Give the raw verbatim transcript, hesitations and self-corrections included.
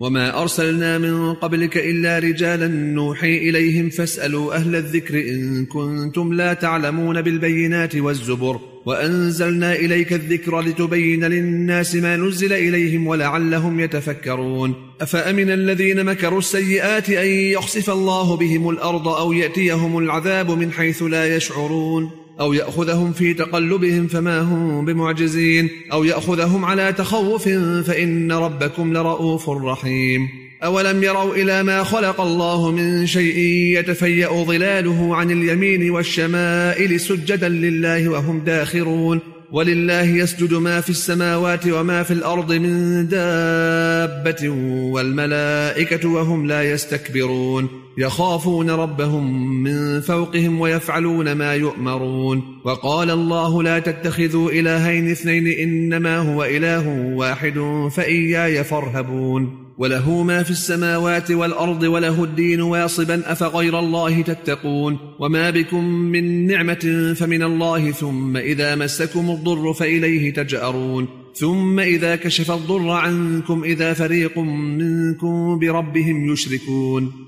وما أرسلنا من قبلك إلا رجالا نوحي إليهم فاسألوا أهل الذكر إن كنتم لا تعلمون بالبينات والزبر وأنزلنا إليك الذكر لتبين للناس ما نزل إليهم ولعلهم يتفكرون أفأمن الذين مكروا السيئات أن يخسف الله بهم الأرض أو يأتيهم العذاب من حيث لا يشعرون أو يأخذهم في تقلبهم فما هم بمعجزين أو يأخذهم على تخوف فإن ربكم لرؤوف رحيم أولم يروا إلى ما خلق الله من شيء يتفيأ ظلاله عن اليمين والشمائل سجدا لله وهم داخرون ولله يسجد ما في السماوات وما في الأرض من دابة والملائكة وهم لا يستكبرون يخافون ربهم من فوقهم ويفعلون ما يؤمرون وقال الله لا تتخذوا إلهين اثنين إنما هو إله واحد فإياي فارهبون وله ما في السماوات والأرض وله الدين واصبا أفغير الله تتقون وما بكم من نعمة فمن الله ثم إذا مسكم الضر فإليه تجأرون ثم إذا كشف الضر عنكم إذا فريق منكم بربهم يشركون